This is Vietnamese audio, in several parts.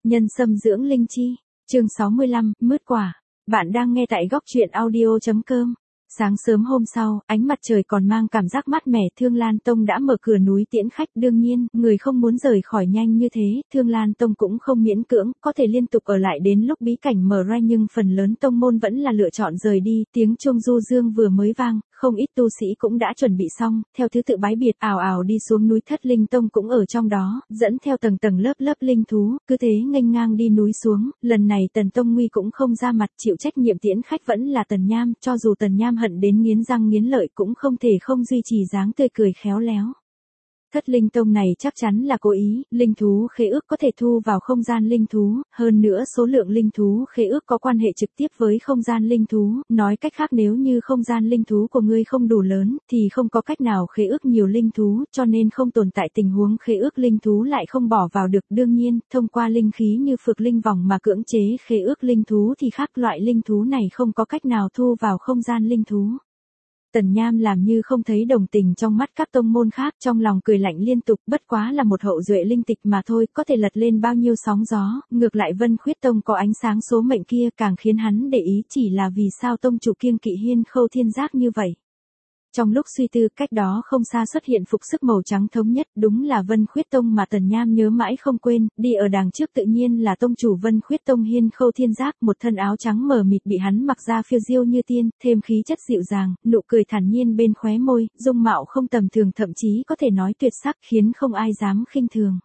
Nhân sâm dưỡng linh chi. Chương 65, mứt quả. Bạn đang nghe tại góc truyện audio.com. Sáng sớm hôm sau, ánh mặt trời còn mang cảm giác mát mẻ. Thương Lan Tông đã mở cửa núi tiễn khách. Đương nhiên, người không muốn rời khỏi nhanh như thế, Thương Lan Tông cũng không miễn cưỡng, có thể liên tục ở lại đến lúc bí cảnh mở ra, nhưng phần lớn tông môn vẫn là lựa chọn rời đi. Tiếng chuông du dương vừa mới vang, không ít tu sĩ cũng đã chuẩn bị xong, theo thứ tự bái biệt ào ào đi xuống núi. Thất Linh Tông cũng ở trong đó, dẫn theo tầng tầng lớp lớp linh thú, cứ thế nghênh ngang đi núi xuống. Lần này Tần Tông Nguy cũng không ra mặt, chịu trách nhiệm tiễn khách vẫn là Tần Nham, cho dù Tần Nham hận đến nghiến răng nghiến lợi cũng không thể không duy trì dáng tươi cười khéo léo. Thất Linh Tông này chắc chắn là cố ý, linh thú khế ước có thể thu vào không gian linh thú, hơn nữa số lượng linh thú khế ước có quan hệ trực tiếp với không gian linh thú, nói cách khác nếu như không gian linh thú của ngươi không đủ lớn, thì không có cách nào khế ước nhiều linh thú, cho nên không tồn tại tình huống khế ước linh thú lại không bỏ vào được. Đương nhiên, thông qua linh khí như phược linh vòng mà cưỡng chế khế ước linh thú thì khác, loại linh thú này không có cách nào thu vào không gian linh thú. Tần Nham làm như không thấy đồng tình trong mắt các tông môn khác, trong lòng cười lạnh liên tục, bất quá là một hậu duệ linh tịch mà thôi, có thể lật lên bao nhiêu sóng gió, ngược lại Vân Khuyết Tông có ánh sáng số mệnh kia càng khiến hắn để ý, chỉ là vì sao tông chủ kiêng kỵ Hiên Khâu Thiên Giác như vậy. Trong lúc suy tư, cách đó không xa xuất hiện phục sức màu trắng thống nhất, đúng là Vân Khuyết Tông mà Tần Nham nhớ mãi không quên, đi ở đằng trước tự nhiên là tông chủ Vân Khuyết Tông Hiên Khâu Thiên Giác, một thân áo trắng mờ mịt bị hắn mặc ra phiêu diêu như tiên, thêm khí chất dịu dàng, nụ cười thản nhiên bên khóe môi, dung mạo không tầm thường, thậm chí có thể nói tuyệt sắc, khiến không ai dám khinh thường.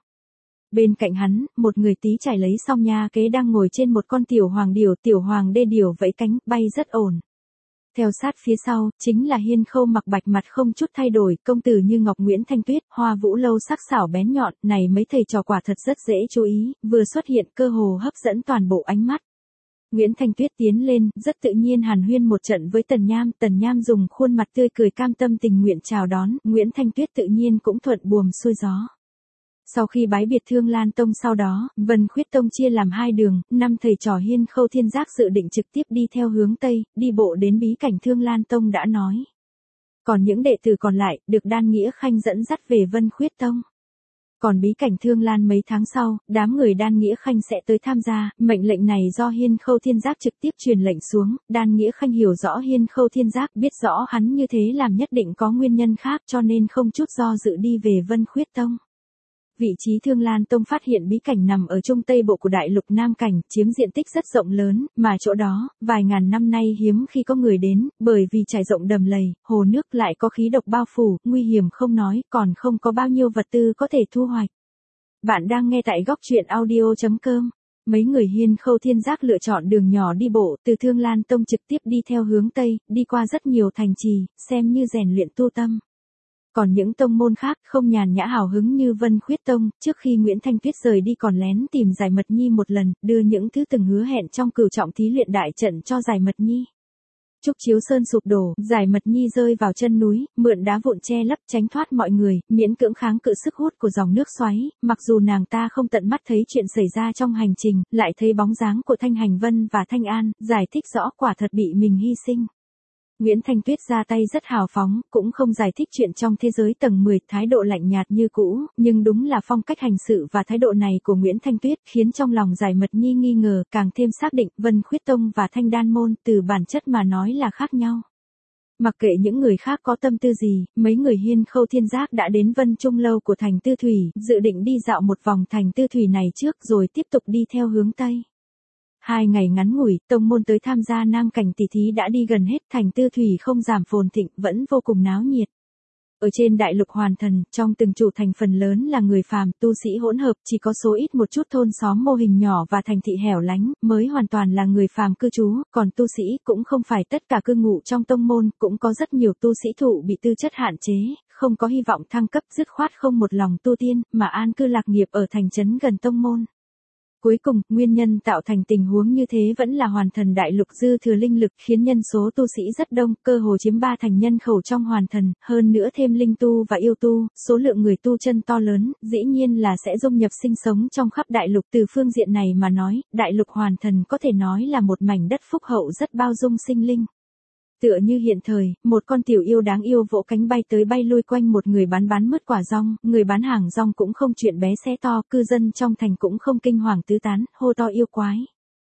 Bên cạnh hắn, một người tí trải lấy xong nha kế đang ngồi trên một con tiểu hoàng đê điểu vẫy cánh, bay rất ổn. Theo sát phía sau, chính là Hiên Khâu mặc bạch, mặt không chút thay đổi, công tử như ngọc Nguyễn Thanh Tuyết, Hoa Vũ Lâu sắc sảo bén nhọn, này mấy thầy trò quả thật rất dễ chú ý, vừa xuất hiện cơ hồ hấp dẫn toàn bộ ánh mắt. Nguyễn Thanh Tuyết tiến lên, rất tự nhiên hàn huyên một trận với Tần Nham dùng khuôn mặt tươi cười cam tâm tình nguyện chào đón, Nguyễn Thanh Tuyết tự nhiên cũng thuận buồm xuôi gió. Sau khi bái biệt Thương Lan Tông sau đó, Vân Khuyết Tông chia làm hai đường, 5 thầy trò Hiên Khâu Thiên Giác dự định trực tiếp đi theo hướng Tây, đi bộ đến bí cảnh Thương Lan Tông đã nói. Còn những đệ tử còn lại, được Đan Nghĩa Khanh dẫn dắt về Vân Khuyết Tông. Còn bí cảnh Thương Lan mấy tháng sau, đám người Đan Nghĩa Khanh sẽ tới tham gia, mệnh lệnh này do Hiên Khâu Thiên Giác trực tiếp truyền lệnh xuống, Đan Nghĩa Khanh hiểu rõ Hiên Khâu Thiên Giác, biết rõ hắn như thế làm nhất định có nguyên nhân khác, cho nên không chút do dự đi về Vân Khuyết Tông. Vị trí Thương Lan Tông phát hiện bí cảnh nằm ở trung tây bộ của đại lục Nam Cảnh, chiếm diện tích rất rộng lớn, mà chỗ đó, vài ngàn năm nay hiếm khi có người đến, bởi vì trải rộng đầm lầy, hồ nước lại có khí độc bao phủ, nguy hiểm không nói, còn không có bao nhiêu vật tư có thể thu hoạch. Bạn đang nghe tại góc truyện audio.com. Mấy người Hiên Khâu Thiên Giác lựa chọn đường nhỏ đi bộ, từ Thương Lan Tông trực tiếp đi theo hướng Tây, đi qua rất nhiều thành trì, xem như rèn luyện tu tâm. Còn những tông môn khác không nhàn nhã hào hứng như Vân Khuyết Tông, trước khi Nguyễn Thanh Tuyết rời đi còn lén tìm Giải Mật Nhi một lần, đưa những thứ từng hứa hẹn trong cửu trọng thí luyện đại trận cho Giải Mật Nhi. Trúc Chiếu Sơn sụp đổ, Giải Mật Nhi rơi vào chân núi, mượn đá vụn che lấp tránh thoát mọi người, miễn cưỡng kháng cự sức hút của dòng nước xoáy, mặc dù nàng ta không tận mắt thấy chuyện xảy ra trong hành trình, lại thấy bóng dáng của Thanh Hành Vân và Thanh An, giải thích rõ quả thật bị mình hy sinh. Nguyễn Thanh Tuyết ra tay rất hào phóng, cũng không giải thích chuyện trong thế giới tầng 10, thái độ lạnh nhạt như cũ, nhưng đúng là phong cách hành sự và thái độ này của Nguyễn Thanh Tuyết khiến trong lòng Giải Mật Nhi nghi ngờ, càng thêm xác định Vân Khuyết Tông và Thanh Đan Môn từ bản chất mà nói là khác nhau. Mặc kệ những người khác có tâm tư gì, mấy người Hiên Khâu Thiên Giác đã đến Vân Trung Lâu của thành Tư Thủy, dự định đi dạo một vòng thành Tư Thủy này trước rồi tiếp tục đi theo hướng Tây. 2 ngày ngắn ngủi, tông môn tới tham gia Nam Cảnh tỷ thí đã đi gần hết, thành Tư Thủy không giảm phồn thịnh, vẫn vô cùng náo nhiệt. Ở trên đại lục Hoàn Thần, trong từng chủ thành phần lớn là người phàm, tu sĩ hỗn hợp, chỉ có số ít một chút thôn xóm mô hình nhỏ và thành thị hẻo lánh, mới hoàn toàn là người phàm cư trú, còn tu sĩ cũng không phải tất cả cư ngụ trong tông môn, cũng có rất nhiều tu sĩ thụ bị tư chất hạn chế, không có hy vọng thăng cấp, dứt khoát không một lòng tu tiên, mà an cư lạc nghiệp ở thành trấn gần tông môn. Cuối cùng, nguyên nhân tạo thành tình huống như thế vẫn là Hoàn Thần đại lục dư thừa linh lực, khiến nhân số tu sĩ rất đông, cơ hồ chiếm 3 thành nhân khẩu trong Hoàn Thần, hơn nữa thêm linh tu và yêu tu, số lượng người tu chân to lớn, dĩ nhiên là sẽ dung nhập sinh sống trong khắp đại lục. Từ phương diện này mà nói, đại lục Hoàn Thần có thể nói là một mảnh đất phúc hậu rất bao dung sinh linh. Tựa như hiện thời, một con tiểu yêu đáng yêu vỗ cánh bay tới bay lui quanh một người bán mứt quả rong, người bán hàng rong cũng không chuyện bé xé to, cư dân trong thành cũng không kinh hoàng tứ tán, hô to yêu quái.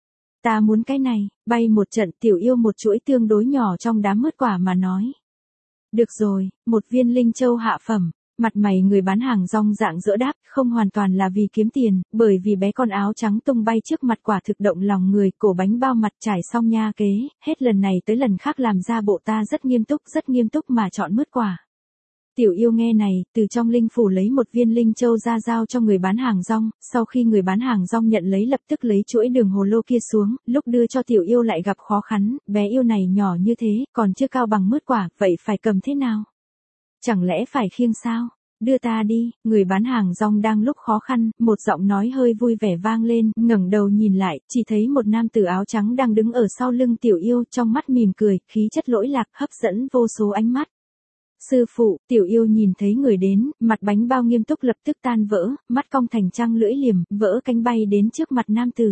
Ta muốn cái này, bay một trận tiểu yêu một chuỗi tương đối nhỏ trong đám mứt quả mà nói. Được rồi, một viên linh châu hạ phẩm. Mặt mày người bán hàng rong dạng dỡ đáp, không hoàn toàn là vì kiếm tiền, bởi vì bé con áo trắng tung bay trước mặt quả thực động lòng người, cổ bánh bao mặt trải xong nha kế, hết lần này tới lần khác làm ra bộ ta rất nghiêm túc mà chọn mứt quả. Tiểu yêu nghe này, từ trong linh phủ lấy một viên linh châu ra giao cho người bán hàng rong, sau khi người bán hàng rong nhận lấy lập tức lấy chuỗi đường hồ lô kia xuống, lúc đưa cho tiểu yêu lại gặp khó khăn, bé yêu này nhỏ như thế, còn chưa cao bằng mứt quả, vậy phải cầm thế nào? Chẳng lẽ phải khiêng sao? Đưa ta đi, người bán hàng rong đang lúc khó khăn, một giọng nói hơi vui vẻ vang lên, ngẩng đầu nhìn lại, chỉ thấy một nam tử áo trắng đang đứng ở sau lưng tiểu yêu, trong mắt mỉm cười, khí chất lỗi lạc, hấp dẫn vô số ánh mắt. Sư phụ, tiểu yêu nhìn thấy người đến, mặt bánh bao nghiêm túc lập tức tan vỡ, mắt cong thành trăng lưỡi liềm, vỡ cánh bay đến trước mặt nam tử.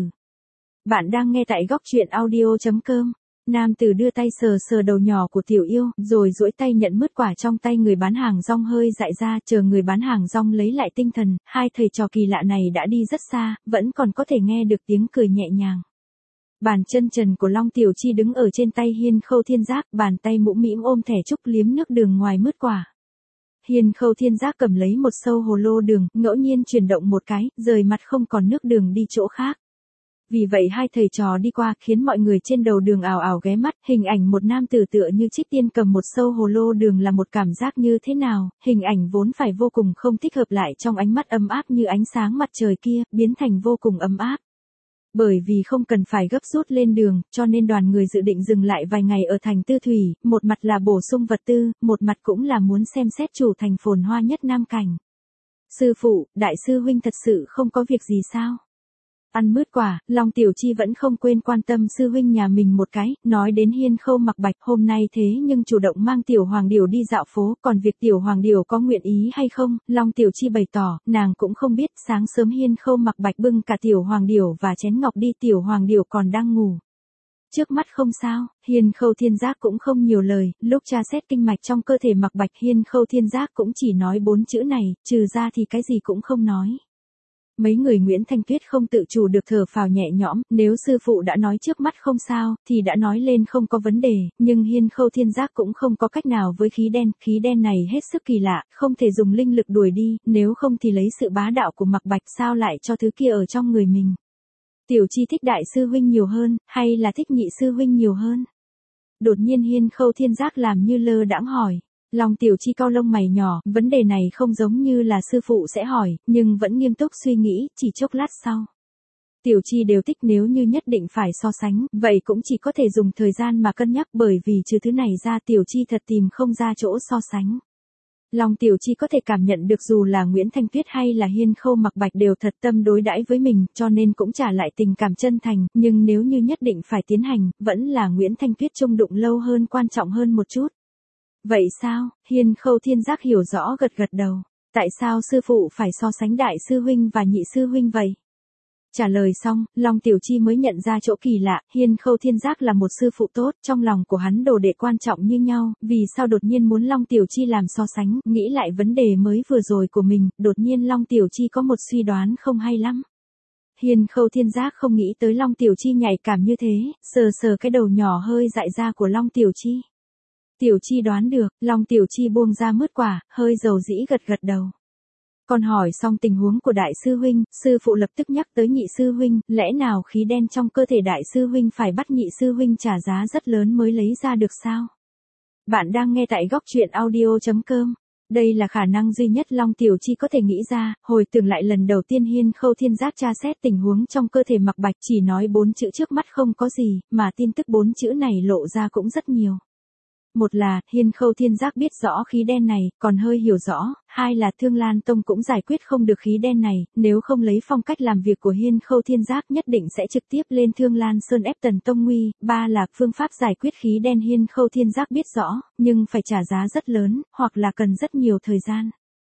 Bạn đang nghe tại góc truyện audio.com. Nam tử đưa tay sờ sờ đầu nhỏ của tiểu yêu, rồi duỗi tay nhận mứt quả trong tay người bán hàng rong hơi dại ra, chờ người bán hàng rong lấy lại tinh thần, hai thầy trò kỳ lạ này đã đi rất xa, vẫn còn có thể nghe được tiếng cười nhẹ nhàng. Bàn chân trần của Long Tiểu Chi đứng ở trên tay Hiên Khâu Thiên Giác, bàn tay mũm mĩm ôm thẻ trúc liếm nước đường ngoài mứt quả. Hiên Khâu Thiên Giác cầm lấy một sâu hồ lô đường, ngẫu nhiên chuyển động một cái, rời mặt không còn nước đường đi chỗ khác. Vì vậy hai thầy trò đi qua khiến mọi người trên đầu đường ào ào ghé mắt, hình ảnh một nam tử tựa như trích tiên cầm một sâu hồ lô đường là một cảm giác như thế nào, hình ảnh vốn phải vô cùng không thích hợp lại trong ánh mắt ấm áp như ánh sáng mặt trời kia, biến thành vô cùng ấm áp. Bởi vì không cần phải gấp rút lên đường, cho nên đoàn người dự định dừng lại vài ngày ở thành Tư Thủy, một mặt là bổ sung vật tư, một mặt cũng là muốn xem xét chủ thành phồn hoa nhất Nam Cảnh. Sư phụ, đại sư huynh thật sự không có việc gì sao? Ăn mứt quả, Long Tiểu Chi vẫn không quên quan tâm sư huynh nhà mình một cái, nói đến Hiên Khâu Mặc Bạch hôm nay thế nhưng chủ động mang Tiểu Hoàng Điểu đi dạo phố, còn việc Tiểu Hoàng Điểu có nguyện ý hay không, Long Tiểu Chi bày tỏ, nàng cũng không biết, sáng sớm Hiên Khâu Mặc Bạch bưng cả Tiểu Hoàng Điểu và chén ngọc đi, Tiểu Hoàng Điểu còn đang ngủ. Trước mắt không sao, Hiên Khâu Thiên Giác cũng không nhiều lời, lúc tra xét kinh mạch trong cơ thể Mặc Bạch Hiên Khâu Thiên Giác cũng chỉ nói 4 chữ này, trừ ra thì cái gì cũng không nói. Mấy người Nguyễn Thanh Tuyết không tự chủ được thở phào nhẹ nhõm, nếu sư phụ đã nói trước mắt không sao, thì đã nói lên không có vấn đề, nhưng Hiên Khâu Thiên Giác cũng không có cách nào với khí đen này hết sức kỳ lạ, không thể dùng linh lực đuổi đi, nếu không thì lấy sự bá đạo của Mặc Bạch sao lại cho thứ kia ở trong người mình. Tiểu Chi thích đại sư huynh nhiều hơn, hay là thích nhị sư huynh nhiều hơn? Đột nhiên Hiên Khâu Thiên Giác làm như lơ đãng hỏi. Long Tiểu Chi cau lông mày nhỏ, vấn đề này không giống như là sư phụ sẽ hỏi, nhưng vẫn nghiêm túc suy nghĩ, chỉ chốc lát sau. Tiểu Chi đều thích, nếu như nhất định phải so sánh, vậy cũng chỉ có thể dùng thời gian mà cân nhắc, bởi vì trừ thứ này ra Tiểu Chi thật tìm không ra chỗ so sánh. Long Tiểu Chi có thể cảm nhận được dù là Nguyễn Thanh Tuyết hay là Hiên Khâu Mặc Bạch đều thật tâm đối đãi với mình, cho nên cũng trả lại tình cảm chân thành, nhưng nếu như nhất định phải tiến hành, vẫn là Nguyễn Thanh Tuyết chung đụng lâu hơn quan trọng hơn một chút. Vậy sao? Hiên Khâu Thiên Giác hiểu rõ gật đầu. Tại sao sư phụ phải so sánh đại sư huynh và nhị sư huynh vậy? Trả lời xong, Long Tiểu Chi mới nhận ra chỗ kỳ lạ, Hiên Khâu Thiên Giác là một sư phụ tốt, trong lòng của hắn đồ đệ quan trọng như nhau, vì sao đột nhiên muốn Long Tiểu Chi làm so sánh, nghĩ lại vấn đề mới vừa rồi của mình, đột nhiên Long Tiểu Chi có một suy đoán không hay lắm. Hiên Khâu Thiên Giác không nghĩ tới Long Tiểu Chi nhạy cảm như thế, sờ cái đầu nhỏ hơi dại ra của Long Tiểu Chi. Tiểu Chi đoán được, Long Tiểu Chi buông ra mứt quả, hơi dầu dĩ gật đầu. Còn hỏi xong tình huống của đại sư huynh, sư phụ lập tức nhắc tới nhị sư huynh, lẽ nào khí đen trong cơ thể đại sư huynh phải bắt nhị sư huynh trả giá rất lớn mới lấy ra được sao? Bạn đang nghe tại góc truyện audio.com. Đây là khả năng duy nhất Long Tiểu Chi có thể nghĩ ra, hồi tưởng lại lần đầu tiên Hiên Khâu Thiên Giác tra xét tình huống trong cơ thể Mặc Bạch chỉ nói 4 chữ trước mắt không có gì, mà tin tức 4 chữ này lộ ra cũng rất nhiều. Một là, Hiên Khâu Thiên Giác biết rõ khí đen này, còn hơi hiểu rõ, hai là Thương Lan Tông cũng giải quyết không được khí đen này, nếu không lấy phong cách làm việc của Hiên Khâu Thiên Giác nhất định sẽ trực tiếp lên Thương Lan Sơn ép Tần Tông nguy, ba là phương pháp giải quyết khí đen Hiên Khâu Thiên Giác biết rõ, nhưng phải trả giá rất lớn, hoặc là cần rất nhiều thời gian.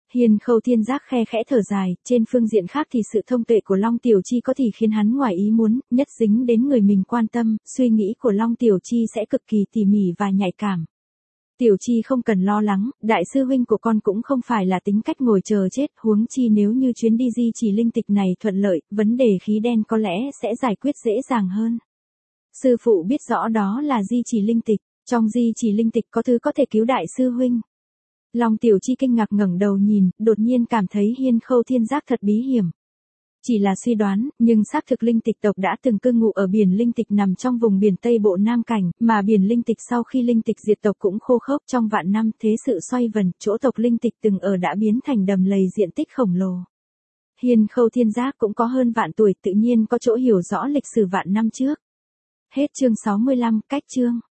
Hiên Khâu Thiên Giác khe khẽ thở dài, trên phương diện khác thì sự thông tuệ của Long Tiểu Chi có thì khiến hắn ngoài ý muốn, nhất dính đến người mình quan tâm, suy nghĩ của Long Tiểu Chi sẽ cực kỳ tỉ mỉ và nhạy cảm. Tiểu Chi không cần lo lắng, đại sư huynh của con cũng không phải là tính cách ngồi chờ chết, huống chi nếu như chuyến đi di chỉ linh tịch này thuận lợi, vấn đề khí đen có lẽ sẽ giải quyết dễ dàng hơn. Sư phụ biết rõ đó là di chỉ linh tịch, trong di chỉ linh tịch có thứ có thể cứu đại sư huynh. Long Tiểu Chi kinh ngạc ngẩng đầu nhìn, đột nhiên cảm thấy Hiên Khâu Thiên Giác thật bí hiểm. Chỉ là suy đoán, nhưng xác thực linh tịch tộc đã từng cư ngụ ở biển linh tịch nằm trong vùng biển Tây Bộ Nam Cảnh, mà biển linh tịch sau khi linh tịch diệt tộc cũng khô khốc trong vạn năm, thế sự xoay vần, chỗ tộc linh tịch từng ở đã biến thành đầm lầy diện tích khổng lồ. Hiên Khâu Thiên Giác cũng có hơn vạn tuổi, tự nhiên có chỗ hiểu rõ lịch sử vạn năm trước. Hết chương 65, cách chương.